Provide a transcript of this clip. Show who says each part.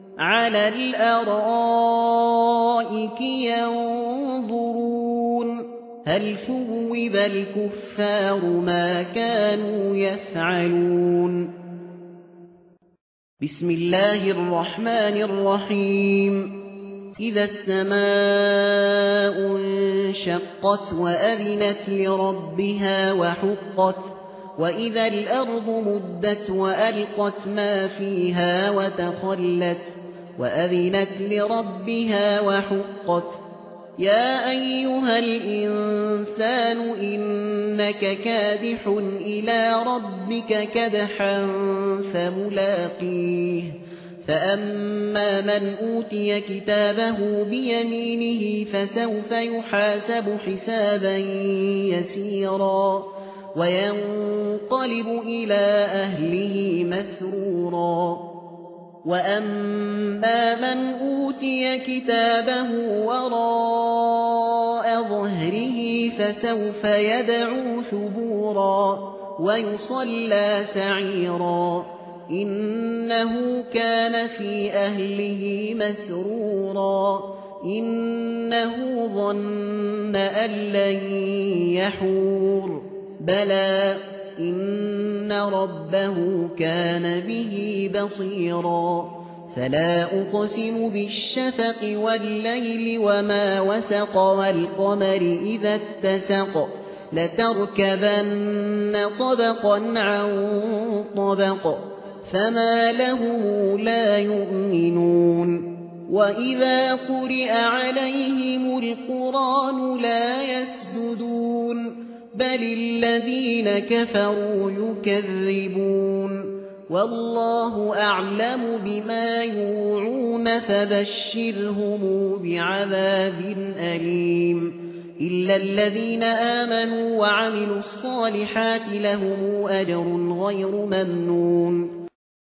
Speaker 1: على الأرائك ينظرون هل ثوب الكفار ما كانوا يفعلون بسم الله الرحمن الرحيم إذا السماء انشقت وأذنت لربها وحقت وإذا الأرض مدت وألقت ما فيها وتخلت وأذنت لربها وحقت يا أيها الإنسان إنك كادح إلى ربك كدحا فملاقيه فأما من أوتي كتابه بيمينه فسوف يحاسب حسابا يسيرا وينقلب إلى أهله مسرورا وأما من أوتي كتابه وراء ظهره فسوف يدعو ثبورا ويصلى سعيرا إنه كان في أهله مسرورا إنه ظن أن لن يحور بلى إن ربه كان به بصيرا فلا أقسم بالشفق والليل وما وسق والقمر إذا اتسق لتركبن طبقا عن طبق فما لهم لا يؤمنون وإذا قرئ عليهم القرآن لا يسجدون بل الذين كفروا يكذبون والله أعلم بما يوعون فبشرهم بعذاب أليم إلا الذين آمنوا وعملوا الصالحات لهم أجر غير ممنون